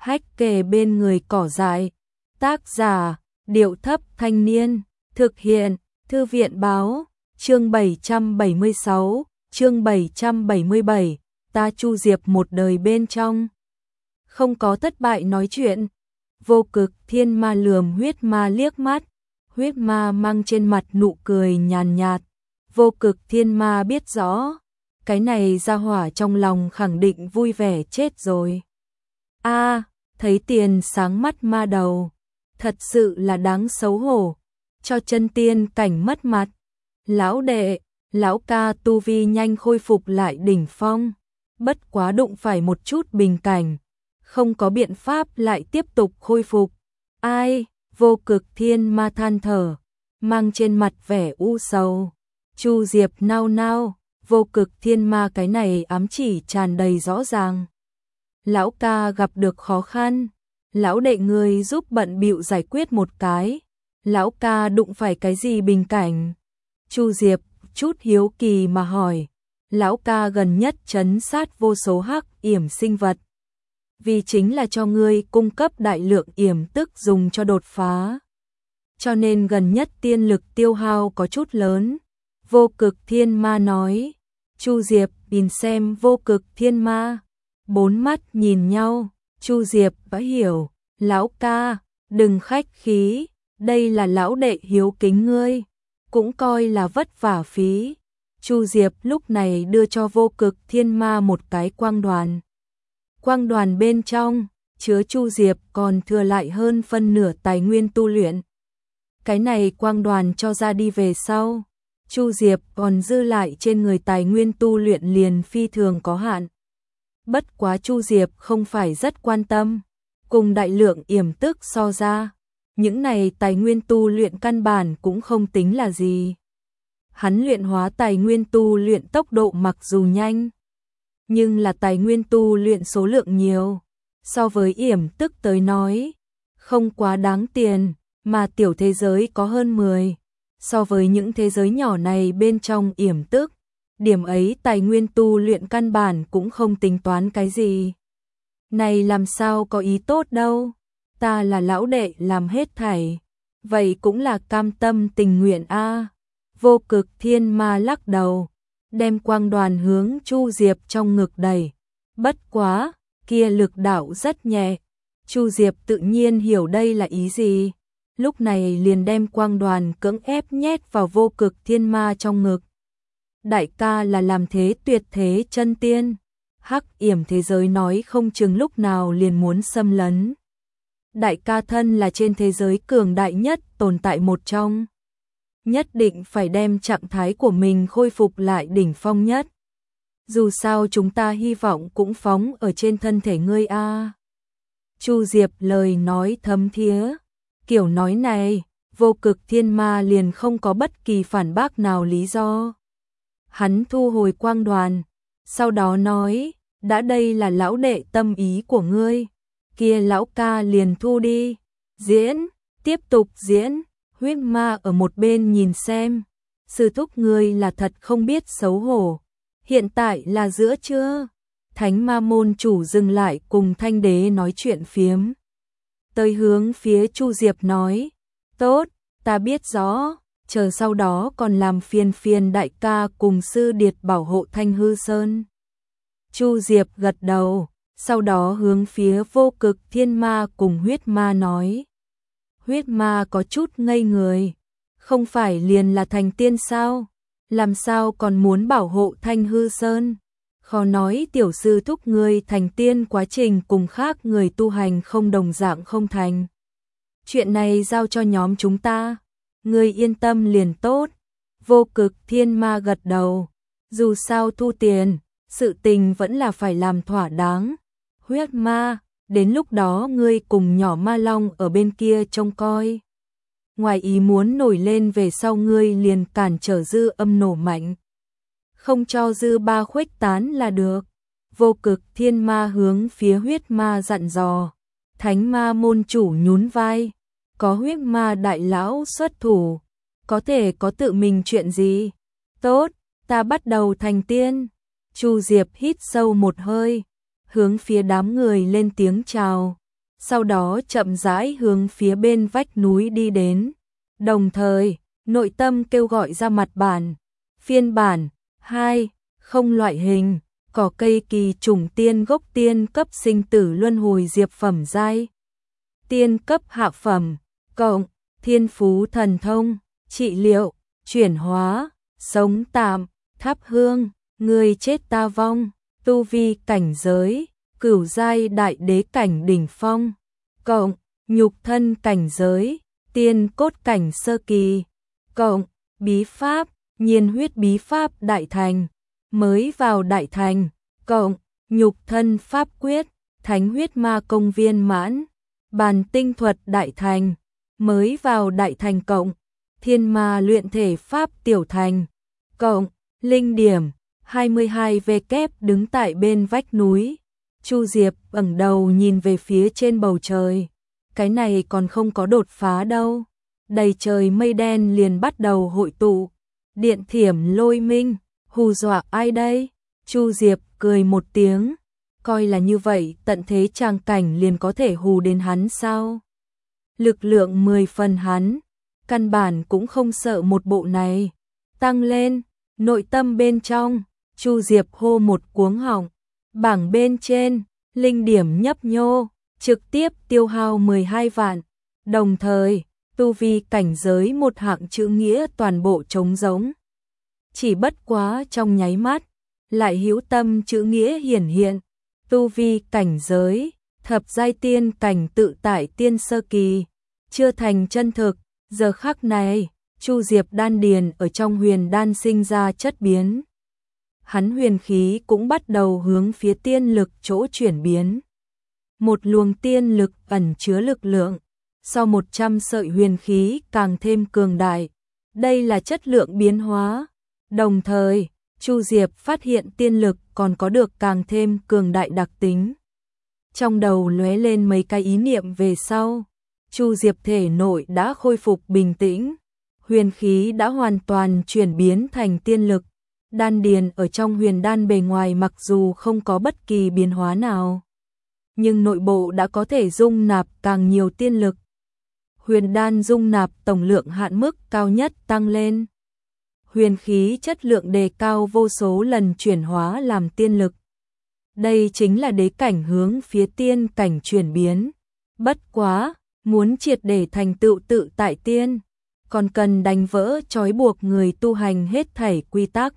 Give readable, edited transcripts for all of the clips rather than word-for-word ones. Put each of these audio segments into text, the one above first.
Hách kề bên người cỏ dại. Tác giả, Điệu Thấp Thanh Niên. Thực hiện, Thư viện Báo. Chương 776, chương 777, ta Chu Diệp một đời bên trong. Không có thất bại nói chuyện. Vô Cực Thiên Ma lườm Huyết Ma liếc mắt. Huyết Ma mang trên mặt nụ cười nhàn nhạt. Vô Cực Thiên Ma biết rõ, cái này ra hỏa trong lòng khẳng định vui vẻ chết rồi. Thấy tiền sáng mắt ma đầu, thật sự là đáng xấu hổ, cho chân tiên cảnh mất mặt. Lão đệ, lão ca tu vi nhanh khôi phục lại đỉnh phong, bất quá đụng phải một chút bình cảnh, không có biện pháp lại tiếp tục khôi phục. Ai? Vô Cực Thiên Ma than thở, mang trên mặt vẻ u sầu. Chu Diệp nao nao, Vô Cực Thiên Ma cái này ám chỉ tràn đầy rõ ràng. Lão ca gặp được khó khăn, lão đệ người giúp bận bịu giải quyết một cái. Lão ca đụng phải cái gì bình cảnh? Chu Diệp chút hiếu kỳ mà hỏi. Lão ca gần nhất trấn sát vô số hắc yểm sinh vật, vì chính là cho ngươi cung cấp đại lượng yểm tức dùng cho đột phá, cho nên gần nhất tiên lực tiêu hao có chút lớn. Vô Cực Thiên Ma nói. Chu Diệp nhìn xem Vô Cực Thiên Ma, bốn mắt nhìn nhau. Chu Diệp đã hiểu. Lão ca, đừng khách khí, đây là lão đệ hiếu kính ngươi, cũng coi là vất vả phí. Chu Diệp lúc này đưa cho Vô Cực Thiên Ma một cái quang đoàn. Quang đoàn bên trong chứa Chu Diệp còn thừa lại hơn phân nửa tài nguyên tu luyện. Cái này quang đoàn cho ra đi về sau, Chu Diệp còn dư lại trên người tài nguyên tu luyện liền phi thường có hạn. Bất quá Chu Diệp không phải rất quan tâm, cùng đại lượng yểm tức so ra, những này tài nguyên tu luyện căn bản cũng không tính là gì. Hắn luyện hóa tài nguyên tu luyện tốc độ mặc dù nhanh, nhưng là tài nguyên tu luyện số lượng nhiều, so với yểm tức tới nói, không quá đáng tiền, mà tiểu thế giới có hơn 10. So với những thế giới nhỏ này bên trong yểm tức, điểm ấy tài nguyên tu luyện căn bản cũng không tính toán cái gì. Này làm sao có ý tốt đâu, ta là lão đệ làm hết thảy, vậy cũng là cam tâm tình nguyện a. Vô Cực Thiên Ma lắc đầu, đem quang đoàn hướng Chu Diệp trong ngực đẩy. Bất quá, kia lực đạo rất nhẹ. Chu Diệp tự nhiên hiểu đây là ý gì, lúc này liền đem quang đoàn cưỡng ép nhét vào Vô Cực Thiên Ma trong ngực. Đại ca là làm thế tuyệt thế chân tiên, hắc yểm thế giới nói không chừng lúc nào liền muốn xâm lấn. Đại ca thân là trên thế giới cường đại nhất tồn tại một trong, nhất định phải đem trạng thái của mình khôi phục lại đỉnh phong nhất. Dù sao chúng ta hy vọng cũng phóng ở trên thân thể ngươi a. Chu Diệp lời nói thấm thía, kiểu nói này, Vô Cực Thiên Ma liền không có bất kỳ phản bác nào lý do. Hắn thu hồi quang đoàn, sau đó nói, đã đây là lão đệ tâm ý của ngươi, kia lão ca liền thu đi. Diễn, tiếp tục diễn. Huyết Ma ở một bên nhìn xem, sư thúc ngươi là thật không biết xấu hổ. Hiện tại là giữa trưa. Thánh Ma môn chủ dừng lại cùng Thanh Đế nói chuyện phiếm, tới hướng phía Chu Diệp nói, tốt, ta biết rõ, chờ sau đó còn làm phiền đại ca cùng sư điệt bảo hộ Thanh Hư Sơn. Chu Diệp gật đầu, sau đó hướng phía Vô Cực Thiên Ma cùng Huyết Ma nói. Huyết Ma có chút ngây người, không phải liền là thành tiên sao, làm sao còn muốn bảo hộ Thanh Hư Sơn? Khó nói tiểu sư thúc ngươi thành tiên quá trình cùng khác người tu hành không đồng dạng không thành. Chuyện này giao cho nhóm chúng ta, ngươi yên tâm liền tốt. Vô Cực Thiên Ma gật đầu, dù sao thu tiền, sự tình vẫn là phải làm thỏa đáng. Huyết Ma, đến lúc đó ngươi cùng nhỏ Ma Long ở bên kia trông coi. Ngoài ý muốn nổi lên về sau ngươi liền cản trở dư âm nổ mạnh, không cho dư ba khuếch tán là được. Vô Cực Thiên Ma hướng phía Huyết Ma dặn dò. Thánh Ma môn chủ nhún vai, có Huyết Ma đại lão xuất thủ, có thể có tự mình chuyện gì? Tốt, ta bắt đầu thành tiên. Chu Diệp hít sâu một hơi, hướng phía đám người lên tiếng chào. sau đó chậm rãi hướng phía bên vách núi đi đến. Đồng thời, nội tâm kêu gọi ra mặt bản, phiên bản 2, không loại hình, cỏ cây kỳ trùng tiên gốc tiên cấp sinh tử luân hồi diệp phẩm giai. Tiên cấp hạ phẩm, cộng, thiên phú thần thông, trị liệu, chuyển hóa, sống tạm, thắp hương, người chết ta vong, tu vi cảnh giới, cửu giai đại đế cảnh đỉnh phong, cộng, nhục thân cảnh giới, tiên cốt cảnh sơ kỳ, cộng, bí pháp, nhiên huyết bí pháp đại thành, mới vào đại thành, cộng, nhục thân pháp quyết, thánh huyết ma công viên mãn, bàn tinh thuật đại thành, mới vào đại thành cộng, thiên ma luyện thể pháp tiểu thành, cộng, linh điểm, 22 V kép đứng tại bên vách núi. Chu Diệp ngẩng đầu nhìn về phía trên bầu trời. Cái này còn không có đột phá đâu. Đầy trời mây đen liền bắt đầu hội tụ. Điện thiểm lôi minh, hù dọa ai đây? Chu Diệp cười một tiếng. Coi là như vậy tận thế tràng cảnh liền có thể hù đến hắn sao? Lực lượng 10 phần hắn. Căn bản cũng không sợ một bộ này. Tăng lên, nội tâm bên trong. Chu Diệp hô một cuống họng. Bảng bên trên, linh điểm nhấp nhô, trực tiếp tiêu hao 12 vạn. Đồng thời, tu vi cảnh giới một hạng chữ nghĩa toàn bộ trống rỗng. Chỉ bất quá trong nháy mắt, lại hữu tâm chữ nghĩa hiển hiện. Tu vi cảnh giới, thập giai tiên cảnh tự tại tiên sơ kỳ, chưa thành chân thực. Giờ khắc này, Chu Diệp đan điền ở trong huyền đan sinh ra chất biến. Hắn huyền khí cũng bắt đầu hướng phía tiên lực chỗ chuyển biến. Một luồng tiên lực ẩn chứa lực lượng, sau 100 sợi huyền khí càng thêm cường đại. Đây là chất lượng biến hóa. Đồng thời, Chu Diệp phát hiện tiên lực còn có được càng thêm cường đại đặc tính. Trong đầu lóe lên mấy cái ý niệm về sau. Chu Diệp thể nội đã khôi phục bình tĩnh. Huyền khí đã hoàn toàn chuyển biến thành tiên lực. Đan điền ở trong huyền đan bề ngoài mặc dù không có bất kỳ biến hóa nào, nhưng nội bộ đã có thể dung nạp càng nhiều tiên lực. Huyền đan dung nạp tổng lượng hạn mức cao nhất tăng lên. Huyền khí chất lượng đề cao vô số lần chuyển hóa làm tiên lực. Đây chính là đế cảnh hướng phía tiên cảnh chuyển biến. Bất quá, muốn triệt để thành tựu tự tại tiên, còn cần đánh vỡ trói buộc người tu hành hết thảy quy tắc.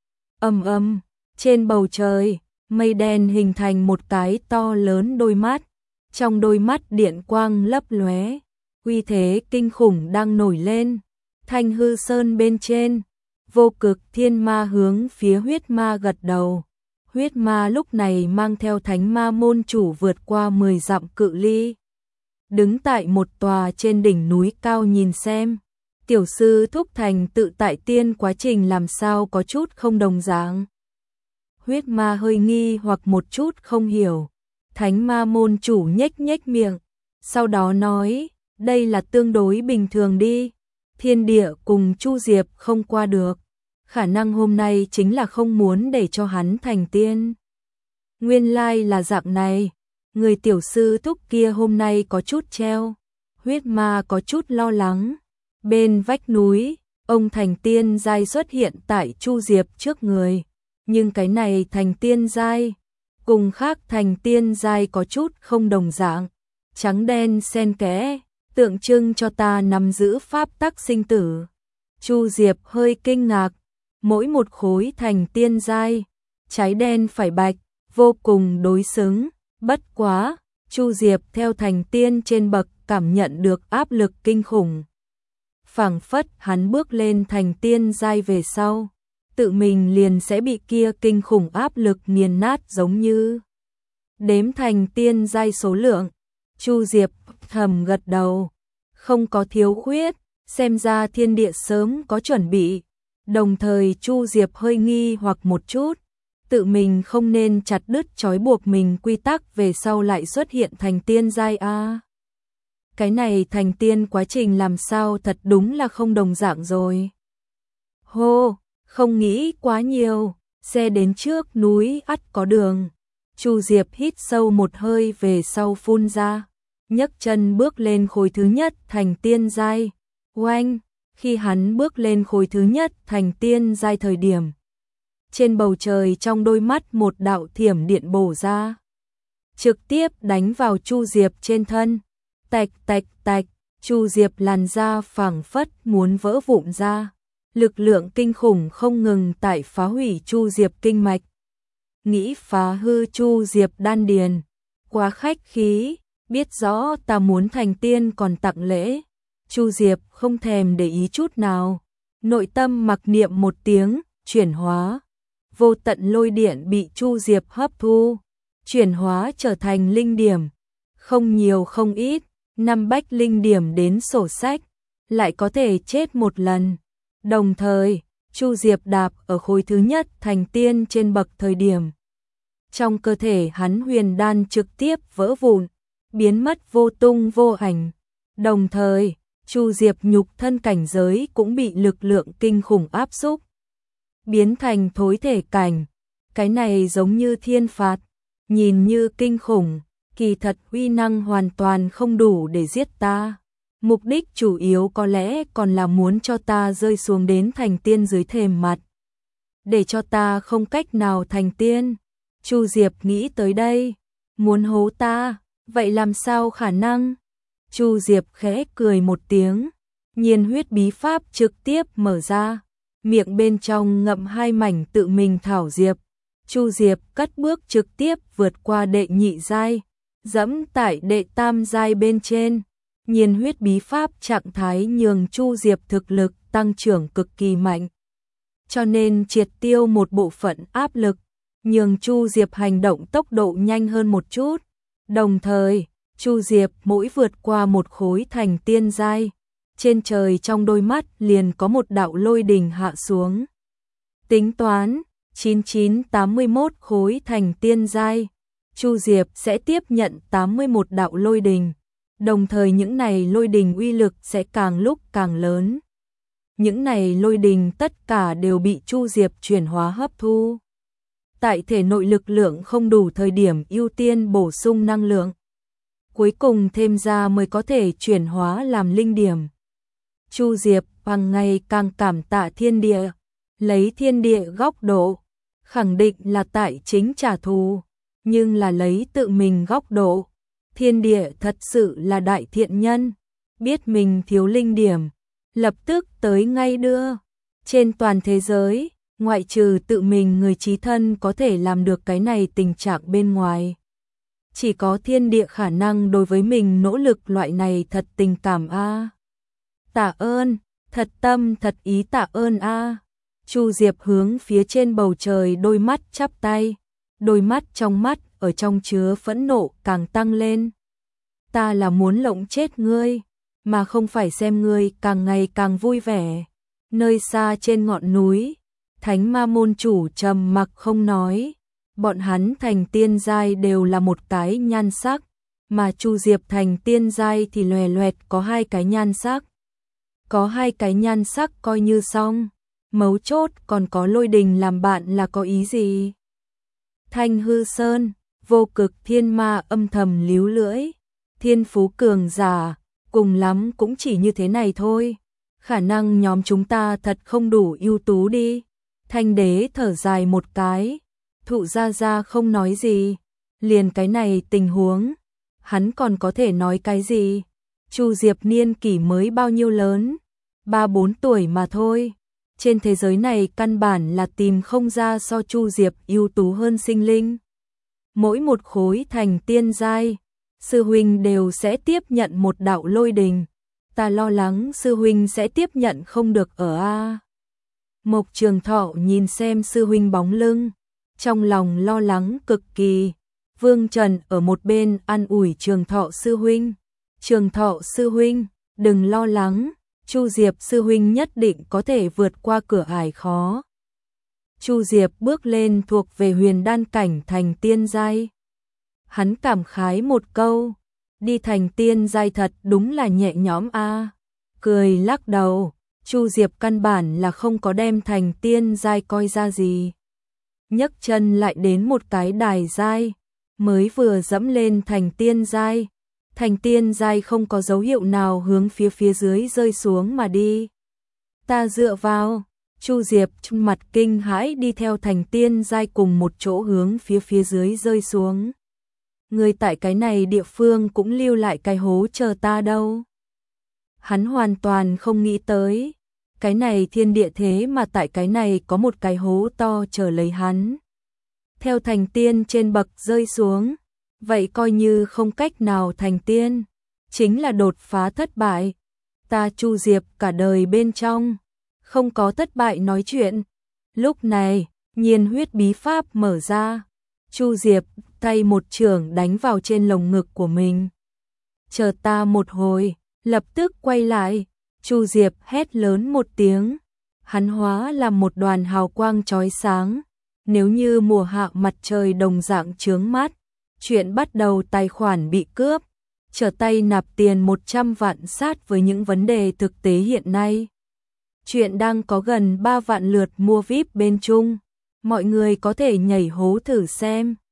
Trên bầu trời, mây đen hình thành một cái to lớn đôi mắt. Trong đôi mắt điện quang lấp lóe, uy thế kinh khủng đang nổi lên. Thanh hư sơn bên trên, vô cực thiên ma hướng phía huyết ma gật đầu. Huyết ma lúc này mang theo thánh ma môn chủ vượt qua 10 dặm cự ly. Đứng tại một tòa trên đỉnh núi cao nhìn xem. Tiểu sư thúc thành tự tại tiên quá trình làm sao có chút không đồng dạng. Huyết ma hơi nghi hoặc một chút không hiểu. Thánh ma môn chủ nhếch nhếch miệng. Sau đó nói, đây là tương đối bình thường đi. Thiên địa cùng Chu Diệp không qua được. Khả năng hôm nay chính là không muốn để cho hắn thành tiên. Nguyên lai là dạng này. Người tiểu sư thúc kia hôm nay có chút treo. Huyết ma có chút lo lắng. Bên vách núi, ông thành tiên giai xuất hiện tại Chu Diệp trước người. Nhưng cái này thành tiên giai, cùng khác thành tiên giai có chút không đồng dạng. Trắng đen xen kẽ, tượng trưng cho ta nắm giữ pháp tắc sinh tử. Chu Diệp hơi kinh ngạc, mỗi một khối thành tiên giai, trái đen phải bạch, vô cùng đối xứng. Bất quá, Chu Diệp theo thành tiên trên bậc cảm nhận được áp lực kinh khủng. Phảng phất hắn bước lên thành tiên giai về sau, tự mình liền sẽ bị kia kinh khủng áp lực nghiền nát giống như. Đếm thành tiên giai số lượng, Chu Diệp thầm gật đầu, không có thiếu khuyết, xem ra thiên địa sớm có chuẩn bị. Đồng thời Chu Diệp hơi nghi hoặc một chút, tự mình không nên chặt đứt trói buộc mình quy tắc về sau lại xuất hiện thành tiên giai a. Cái này thành tiên quá trình làm sao thật đúng là không đồng dạng rồi. Hô, không nghĩ quá nhiều, xe đến trước núi ắt có đường. Chu Diệp hít sâu một hơi về sau phun ra. nhấc chân bước lên khối thứ nhất thành tiên giai. Oanh, khi hắn bước lên khối thứ nhất thành tiên giai thời điểm, trên bầu trời trong đôi mắt một đạo thiểm điện bổ ra, trực tiếp đánh vào Chu Diệp trên thân. Tạch tạch tạch, Chu Diệp làn da phảng phất muốn vỡ vụn ra. Lực lượng kinh khủng không ngừng tại phá hủy Chu Diệp kinh mạch. Nghĩ phá hư Chu Diệp đan điền, quá khách khí, biết rõ ta muốn thành tiên còn tặng lễ. Chu Diệp không thèm để ý chút nào, nội tâm mặc niệm một tiếng, chuyển hóa. Vô tận lôi điện bị Chu Diệp hấp thu, chuyển hóa trở thành linh điểm. Không nhiều không ít, 5 bách linh điểm đến sổ sách, lại có thể chết một lần. Đồng thời, Chu Diệp đạp ở khối thứ nhất thành tiên trên bậc thời điểm, trong cơ thể hắn huyền đan trực tiếp vỡ vụn, biến mất vô tung vô ảnh. Đồng thời, Chu Diệp nhục thân cảnh giới cũng bị lực lượng kinh khủng áp xúc, biến thành thối thể cảnh. Cái này giống như thiên phạt, nhìn như kinh khủng, kỳ thật uy năng hoàn toàn không đủ để giết ta. Mục đích chủ yếu có lẽ còn là muốn cho ta rơi xuống đến thành tiên dưới thềm mặt, để cho ta không cách nào thành tiên. Chu Diệp nghĩ tới đây, muốn hố ta, vậy làm sao khả năng? Chu Diệp khẽ cười một tiếng, nhiên huyết bí pháp trực tiếp mở ra, miệng bên trong ngậm 2 mảnh tự mình thảo diệp. Chu Diệp cất bước trực tiếp vượt qua đệ nhị giai, dẫm tại đệ tam giai bên trên. Nhiên huyết bí pháp trạng thái nhường Chu Diệp thực lực tăng trưởng cực kỳ mạnh, cho nên triệt tiêu một bộ phận áp lực, nhường Chu Diệp hành động tốc độ nhanh hơn một chút. Đồng thời, Chu Diệp mỗi vượt qua một khối thành tiên giai, trên trời trong đôi mắt liền có một đạo lôi đình hạ xuống. Tính toán 9981 khối thành tiên giai, Chu Diệp sẽ tiếp nhận 81 đạo lôi đình. Đồng thời những này lôi đình uy lực sẽ càng lúc càng lớn. Những này lôi đình tất cả đều bị Chu Diệp chuyển hóa hấp thu. Tại thể nội lực lượng không đủ thời điểm ưu tiên bổ sung năng lượng, cuối cùng thêm ra mới có thể chuyển hóa làm linh điểm. Chu Diệp càng ngày càng cảm tạ thiên địa, lấy thiên địa góc độ, khẳng định là tại chính trả thù, nhưng là lấy tự mình góc độ. Thiên địa thật sự là đại thiện nhân, biết mình thiếu linh điểm, lập tức tới ngay đưa. Trên toàn thế giới, ngoại trừ tự mình người chí thân có thể làm được cái này tình trạng bên ngoài, chỉ có thiên địa khả năng đối với mình nỗ lực loại này thật tình cảm a. Tạ ơn, thật tâm thật ý tạ ơn a. Chu Diệp hướng phía trên bầu trời đôi mắt chắp tay, đôi mắt trong mắt ở trong chứa phẫn nộ càng tăng lên. Ta là muốn lộng chết ngươi, mà không phải xem ngươi càng ngày càng vui vẻ. Nơi xa trên ngọn núi, Thánh Ma môn chủ trầm mặc không nói. Bọn hắn thành tiên giai đều là một cái nhan sắc, mà Chu Diệp thành tiên giai thì loè loẹt có 2 cái nhan sắc. Có 2 cái nhan sắc coi như xong, mấu chốt còn có lôi đình làm bạn là có ý gì? Thanh Hư Sơn, Vô Cực Thiên Ma âm thầm líu lưỡi, thiên phú cường giả, cùng lắm cũng chỉ như thế này thôi. Khả năng nhóm chúng ta thật không đủ ưu tú đi. Thanh Đế thở dài một cái, Thụ Gia Gia không nói gì, liền cái này tình huống, hắn còn có thể nói cái gì? Chu Diệp niên kỷ mới bao nhiêu lớn? 3-4 tuổi mà thôi. Trên thế giới này căn bản là tìm không ra so Chu Diệp ưu tú hơn sinh linh. Mỗi một khối thành tiên giai, sư huynh đều sẽ tiếp nhận một đạo lôi đình. Ta lo lắng sư huynh sẽ tiếp nhận không được ở a. Mộc Trường Thọ nhìn xem sư huynh bóng lưng, trong lòng lo lắng cực kỳ. Vương Trần ở một bên an ủi Trường Thọ sư huynh. Trường Thọ sư huynh, đừng lo lắng, Chu Diệp sư huynh nhất định có thể vượt qua cửa ải khó. Chu Diệp bước lên thuộc về huyền đan cảnh thành tiên giai. Hắn cảm khái một câu, đi thành tiên giai thật đúng là nhẹ nhõm a. Cười lắc đầu, Chu Diệp căn bản là không có đem thành tiên giai coi ra gì. Nhấc chân lại đến một cái đài giai, mới vừa dẫm lên thành tiên giai, Thành tiên giai không có dấu hiệu nào hướng phía dưới rơi xuống mà đi. Ta dựa vào, Chu Diệp mặt kinh hãi đi theo thành tiên giai cùng một chỗ hướng phía dưới rơi xuống. Người tại cái này địa phương cũng lưu lại cái hố chờ ta đâu. Hắn hoàn toàn không nghĩ tới, cái này thiên địa thế mà tại cái này có một cái hố to chờ lấy hắn. Theo thành tiên trên bậc rơi xuống, vậy coi như không cách nào thành tiên, chính là đột phá thất bại. Ta Chu Diệp cả đời bên trong, không có thất bại nói chuyện. Lúc này, nhiên huyết bí pháp mở ra, Chu Diệp tay một chưởng đánh vào trên lồng ngực của mình. Chờ ta một hồi, lập tức quay lại, Chu Diệp hét lớn một tiếng, hắn hóa làm một đoàn hào quang chói sáng, nếu như mùa hạ mặt trời đồng dạng chướng mắt. Chuyện bắt đầu tài khoản bị cướp, trở tay nạp tiền 100 vạn sát với những vấn đề thực tế hiện nay. Chuyện đang có gần 3 vạn lượt mua VIP bên Trung, mọi người có thể nhảy hố thử xem.